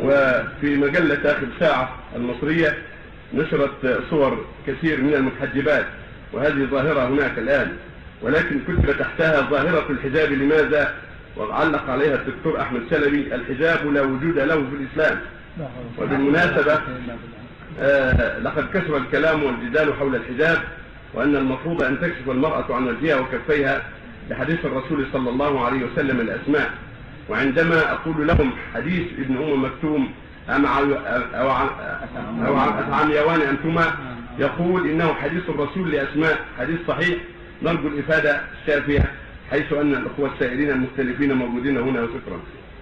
وفي مجلة آخر ساعة المصرية نشرت صور كثير من المتحجبات، وهذه ظاهرة هناك الآن، ولكن كتب تحتها ظاهرة الحجاب لماذا؟ وعلق عليها الدكتور أحمد سلبي: الحجاب لا وجود له في الإسلام. وبالمناسبة لقد كثر الكلام والجدال حول الحجاب، وأن المفروض أن تكشف المرأة عن وجهها وكفيها لحديث الرسول صلى الله عليه وسلم الأسماء. وعندما أقول لهم حديث ابن أم مكتوم أو عميوان أنتما، يقول إنه حديث الرسول لأسماء حديث صحيح، نرجو الإفادة الشافية، حيث أن الأخوة السائلين المختلفين موجودين هنا. وشكرا.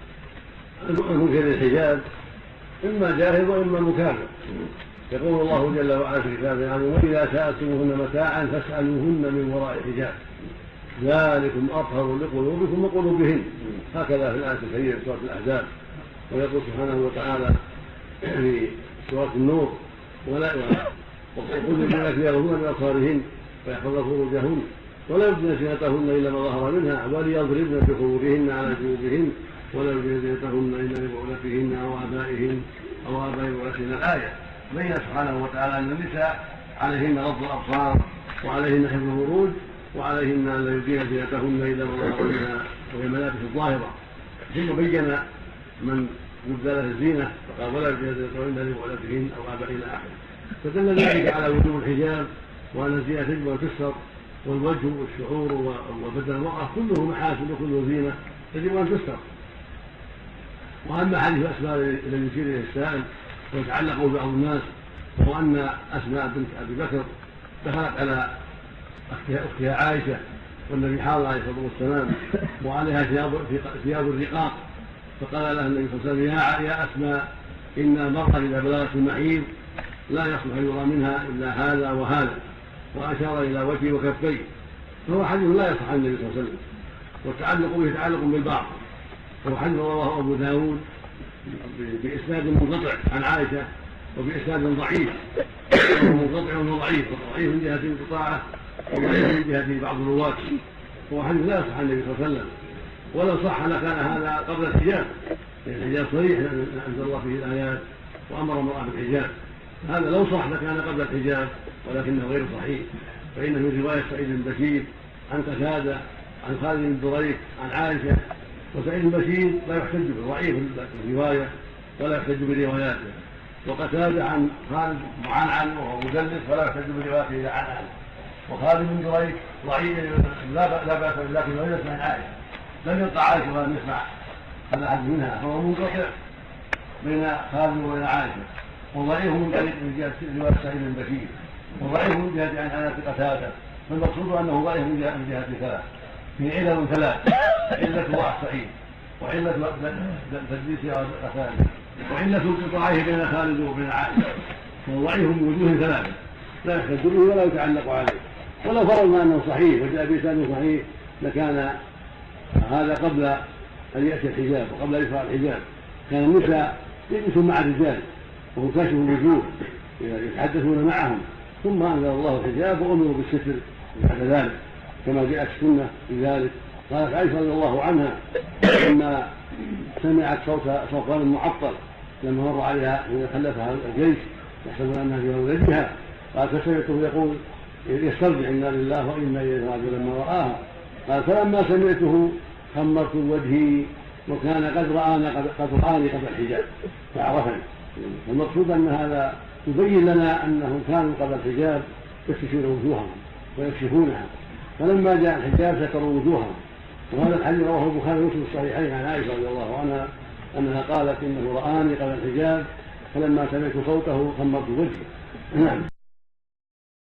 المنكر الحجاب إما جاهل وإما مكافر. يقول الله جل وعلا في كتابه: وإذا سألتموهن متاعا فاسألوهن من وراء حجاب ذلكم أطهر لقلوبكم وقلوبهن. هكذا في الآية الكريمة سورة الأحزاب. ويقول سبحانه وتعالى في سورة النور: وقل للملائكة يغضبن من أبصارهن ويحفظن فروجهن ولا يبدين زينتهن إلا ما ظهر منها وليضربن بخمورهن على جيوبهن ولا يبدين زينتهن إلا لبعولتهن أو آبائهن أو آباء بعولتهن. الآية بين سبحانه وتعالى أن النساء عليهن غض الأبصار وعليهن حفظ الفروج وعليهن أن لا يبدين زينتهن إلا ما ظهر منها وهي الملابس الظاهرة. ثم بين من يبدى له الزينة فقال: ولا يبدين زينتهن إلا لبعولتهن أو آبائهن أحد. فدل ذلك على وجوب الحجاب وأن الزينة تجب أن تستر، والوجه والشعور وبدن المرأة كله محاسن وكله زينة يجب أن تستر. وأما حديث أسماء الذي يشير إليه السائل ويتعلق ببعض الناس، وهو أن أسماء بنت أبي بكر دخلت على أختها عائشة والنبي حاضر عليه الصلاة والسلام وعليها ثياب الرقاق، فقال لها النبي صلى الله عليه وسلم: يا أسماء، إن المرأة إذا بلغت المحيض لا يصلح يرى منها إلا هذا وهذا، وأشار إلى وجهه وكفيه. فهو حديث لا يصح عن النبي صلى الله عليه وسلم، والتعلق به تعلق بالبعض. وهو حديث رواه أبو داود بإسناد منقطع عن عائشة وبإسناد ضعيف، وهو منقطع وضعيف، وضعيف من جهة انقطاعه وضعيف من جهة بعض الرواة. هو حديث لا يصح عن النبي صلى الله عليه وسلم، ولو صح لكان هذا قبل الحجاب، لأن الحجاب صريح أنزل الله فيه الآيات وأمر المرأة بالحجاب. هذا لو صح لكان قبل الحجاب، ولكنه غير صحيح. فإن من رواية سعيد بن بشير عن قتادة عن خالد بن دريك عن عائشة، وسعيد بن بشير لا يحتج بالضعيف الرواية ولا يحتج برواياته، وقتادة عن خالد معنعن وهو مدلس فلا يحتج بروايته عنه، وخالد بن دريك ضعيف لا بأس، لكن لم يسمع عن عائشة، لم يلقى عائشة ولم يسمع هذا أحد منها، فهو منقطع بين خالد وبين عائشة، وضعيف من جهة رواية سعيد بن بشير، وضعيف من جهة عن أنس قتادة. فالمقصود أنه ضعيف من جهة ثلاث، في علل ثلاث: علة ضعف سعيد، وعلة تدليس قتادة، وعلة انقطاعه بين خالد وبين عائشة. فهو ضعيف من وجوه ثلاثة لا يحتج به ولا يتعلق عليه. ولو فرضنا أنه صحيح وجاء بإسناد صحيح لكان هذا قبل أن يأتي الحجاب وقبل أن يشرع الحجاب. كان النساء يجلسون مع الرجال وهم كاشفوا الوجوه يتحدثون معهم، ثم أنزل الله الحجاب وأمروا بالستر بعد ذلك كما جاءت السنة في ذلك. قالت عائشة رضي الله عنها لما سمعت صوتا معطل لما مر عليها حين خلفها الجيش يحسبون أنها في ولدها، قال: فسمعته يقول يسترجع: إنا لله وإنا إليه راجعون. لما رآها قال: فلما سمعته خمرت وجهي وكان قد رآني قبل الحجاب فعرفني. المقصود أن هذا يبين لنا أنهم كانوا قبل الحجاب يكشفون وجوههم ويكشفونها، فلما جاء الحجاب ستروا وجوههم. وهذا الحديث رواه البخاري ومسلم الصحيحين عن عائشة رضي الله عنها أنها قالت: إنه رآني قبل الحجاب فلما سمعت صوته خمرت وجهي. نعم.